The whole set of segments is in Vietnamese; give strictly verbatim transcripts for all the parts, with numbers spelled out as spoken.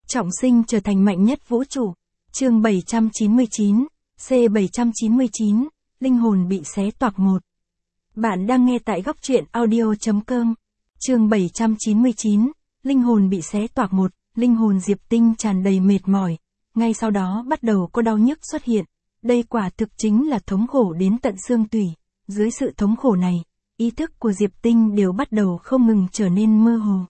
Trọng sinh trở thành mạnh nhất vũ trụ. Chương bảy trăm chín mươi chín, C bảy trăm chín mươi chín, linh hồn bị xé toạc một. Bạn đang nghe tại góc truyện audio chấm com. Chương bảy trăm chín mươi chín, linh hồn bị xé toạc một, linh hồn Diệp Tinh tràn đầy mệt mỏi, ngay sau đó bắt đầu có đau nhức xuất hiện. Đây quả thực chính là thống khổ đến tận xương tủy. Dưới sự thống khổ này, ý thức của Diệp Tinh đều bắt đầu không ngừng trở nên mơ hồ.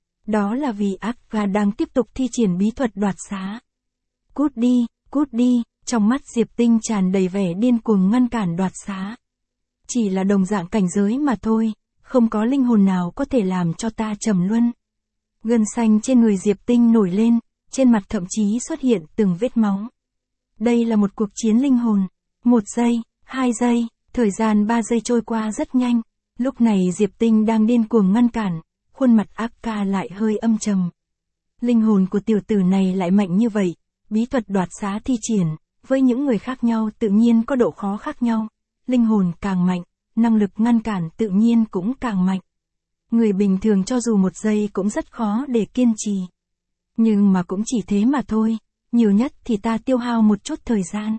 Đó là vì Akka đang tiếp tục thi triển bí thuật đoạt xá. Cút đi, cút đi, trong mắt Diệp Tinh tràn đầy vẻ điên cuồng ngăn cản đoạt xá. Chỉ là đồng dạng cảnh giới mà thôi, không có linh hồn nào có thể làm cho ta trầm luân. Gân xanh trên người Diệp Tinh nổi lên, trên mặt thậm chí xuất hiện từng vết máu. Đây là một cuộc chiến linh hồn. Một giây, hai giây, thời gian ba giây trôi qua rất nhanh. Lúc này Diệp Tinh đang điên cuồng ngăn cản, khuôn mặt Akka lại hơi âm trầm. Linh hồn của tiểu tử này lại mạnh như vậy, bí thuật đoạt xá thi triển, với những người khác nhau tự nhiên có độ khó khác nhau. Linh hồn càng mạnh, năng lực ngăn cản tự nhiên cũng càng mạnh. Người bình thường cho dù một giây cũng rất khó để kiên trì. Nhưng mà cũng chỉ thế mà thôi, nhiều nhất thì ta tiêu hao một chút thời gian.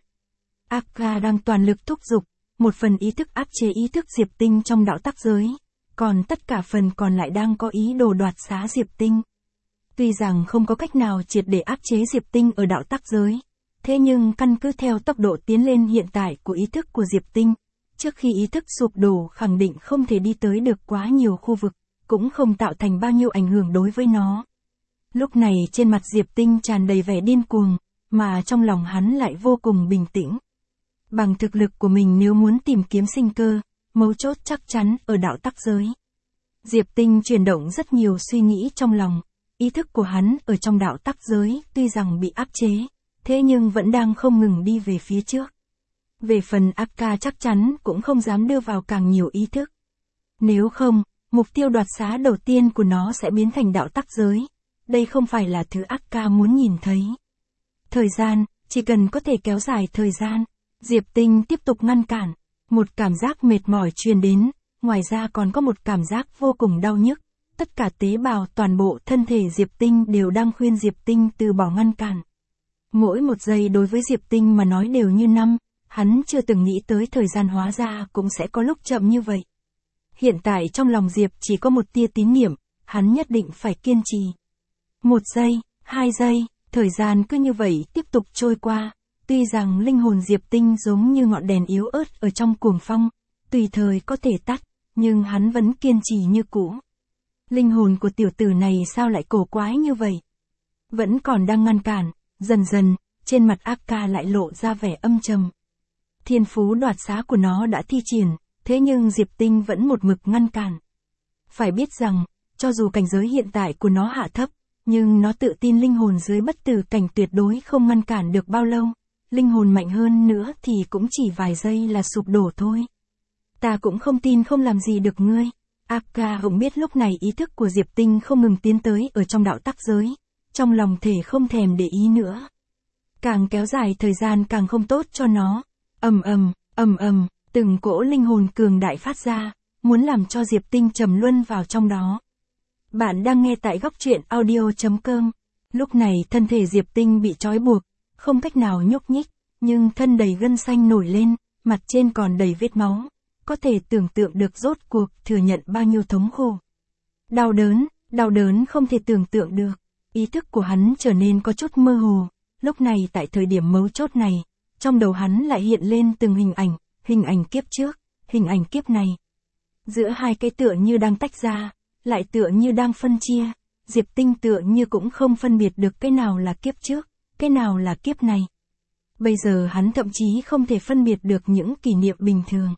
Akka đang toàn lực thúc giục, một phần ý thức áp chế ý thức Diệp Tinh trong đạo tắc giới, còn tất cả phần còn lại đang có ý đồ đoạt xá Diệp Tinh. Tuy rằng không có cách nào triệt để áp chế Diệp Tinh ở đạo tắc giới, thế nhưng căn cứ theo tốc độ tiến lên hiện tại của ý thức của Diệp Tinh, trước khi ý thức sụp đổ khẳng định không thể đi tới được quá nhiều khu vực, cũng không tạo thành bao nhiêu ảnh hưởng đối với nó. Lúc này trên mặt Diệp Tinh tràn đầy vẻ điên cuồng, mà trong lòng hắn lại vô cùng bình tĩnh. Bằng thực lực của mình nếu muốn tìm kiếm sinh cơ, mấu chốt chắc chắn ở đạo tắc giới. Diệp Tinh chuyển động rất nhiều suy nghĩ trong lòng, ý thức của hắn ở trong đạo tắc giới tuy rằng bị áp chế, thế nhưng vẫn đang không ngừng đi về phía trước. Về phần Akka chắc chắn cũng không dám đưa vào càng nhiều ý thức. Nếu không, mục tiêu đoạt xá đầu tiên của nó sẽ biến thành đạo tắc giới. Đây không phải là thứ Akka muốn nhìn thấy. Thời gian, chỉ cần có thể kéo dài thời gian, Diệp Tinh tiếp tục ngăn cản. Một cảm giác mệt mỏi truyền đến, ngoài ra còn có một cảm giác vô cùng đau nhức. Tất cả tế bào toàn bộ thân thể Diệp Tinh đều đang khuyên Diệp Tinh từ bỏ ngăn cản. Mỗi một giây đối với Diệp Tinh mà nói đều như năm, hắn chưa từng nghĩ tới thời gian hóa ra cũng sẽ có lúc chậm như vậy. Hiện tại trong lòng Diệp chỉ có một tia tín niệm, hắn nhất định phải kiên trì. Một giây, hai giây, thời gian cứ như vậy tiếp tục trôi qua. Tuy rằng linh hồn Diệp Tinh giống như ngọn đèn yếu ớt ở trong cuồng phong, tùy thời có thể tắt, nhưng hắn vẫn kiên trì như cũ. Linh hồn của tiểu tử này sao lại cổ quái như vậy? Vẫn còn đang ngăn cản, dần dần, trên mặt Akka lại lộ ra vẻ âm trầm. Thiên phú đoạt xá của nó đã thi triển, thế nhưng Diệp Tinh vẫn một mực ngăn cản. Phải biết rằng, cho dù cảnh giới hiện tại của nó hạ thấp, nhưng nó tự tin linh hồn dưới bất tử cảnh tuyệt đối không ngăn cản được bao lâu. Linh hồn mạnh hơn nữa thì cũng chỉ vài giây là sụp đổ thôi. Ta cũng không tin không làm gì được ngươi. Akka cũng biết lúc này ý thức của Diệp Tinh không ngừng tiến tới ở trong đạo tắc giới. Trong lòng thể không thèm để ý nữa. Càng kéo dài thời gian càng không tốt cho nó. Ầm ầm, ầm ầm, từng cỗ linh hồn cường đại phát ra, muốn làm cho Diệp Tinh trầm luân vào trong đó. Bạn đang nghe tại góc truyện audio chấm com. Lúc này thân thể Diệp Tinh bị trói buộc, không cách nào nhúc nhích, nhưng thân đầy gân xanh nổi lên, mặt trên còn đầy vết máu. Có thể tưởng tượng được rốt cuộc thừa nhận bao nhiêu thống khổ. Đau đớn, đau đớn không thể tưởng tượng được. Ý thức của hắn trở nên có chút mơ hồ. Lúc này tại thời điểm mấu chốt này, trong đầu hắn lại hiện lên từng hình ảnh, hình ảnh kiếp trước, hình ảnh kiếp này. Giữa hai cái tựa như đang tách ra, lại tựa như đang phân chia. Diệp Tinh tựa như cũng không phân biệt được cái nào là kiếp trước, cái nào là kiếp này. Bây giờ hắn thậm chí không thể phân biệt được những kỷ niệm bình thường.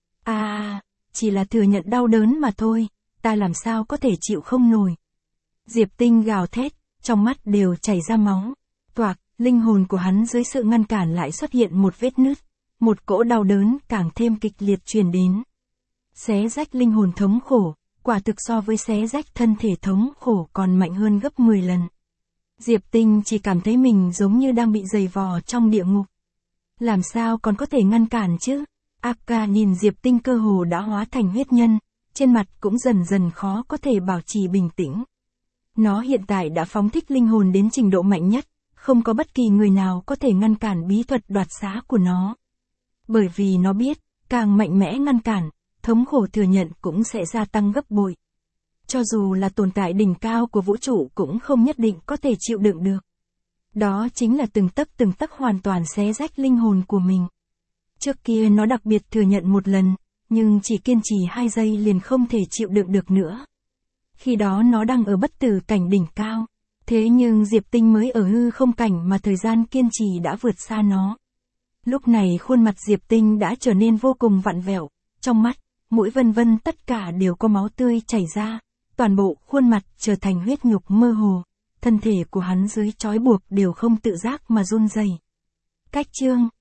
À, chỉ là thừa nhận đau đớn mà thôi, ta làm sao có thể chịu không nổi. Diệp Tinh gào thét, trong mắt đều chảy ra máu. Toạc, linh hồn của hắn dưới sự ngăn cản lại xuất hiện một vết nứt, một cỗ đau đớn càng thêm kịch liệt truyền đến. Xé rách linh hồn thống khổ, quả thực so với xé rách thân thể thống khổ còn mạnh hơn gấp mười lần. Diệp Tinh chỉ cảm thấy mình giống như đang bị giày vò trong địa ngục. Làm sao còn có thể ngăn cản chứ? Akka nhìn Diệp Tinh cơ hồ đã hóa thành huyết nhân, trên mặt cũng dần dần khó có thể bảo trì bình tĩnh. Nó hiện tại đã phóng thích linh hồn đến trình độ mạnh nhất, không có bất kỳ người nào có thể ngăn cản bí thuật đoạt xá của nó. Bởi vì nó biết, càng mạnh mẽ ngăn cản, thống khổ thừa nhận cũng sẽ gia tăng gấp bội. Cho dù là tồn tại đỉnh cao của vũ trụ cũng không nhất định có thể chịu đựng được. Đó chính là từng tấc từng tấc hoàn toàn xé rách linh hồn của mình. Trước kia nó đặc biệt thừa nhận một lần, nhưng chỉ kiên trì hai giây liền không thể chịu đựng được nữa. Khi đó nó đang ở bất tử cảnh đỉnh cao. Thế nhưng Diệp Tinh mới ở hư không cảnh mà thời gian kiên trì đã vượt xa nó. Lúc này khuôn mặt Diệp Tinh đã trở nên vô cùng vặn vẹo, trong mắt, mũi vân vân tất cả đều có máu tươi chảy ra, toàn bộ khuôn mặt trở thành huyết nhục mơ hồ, thân thể của hắn dưới trói buộc đều không tự giác mà run rẩy. Cách chương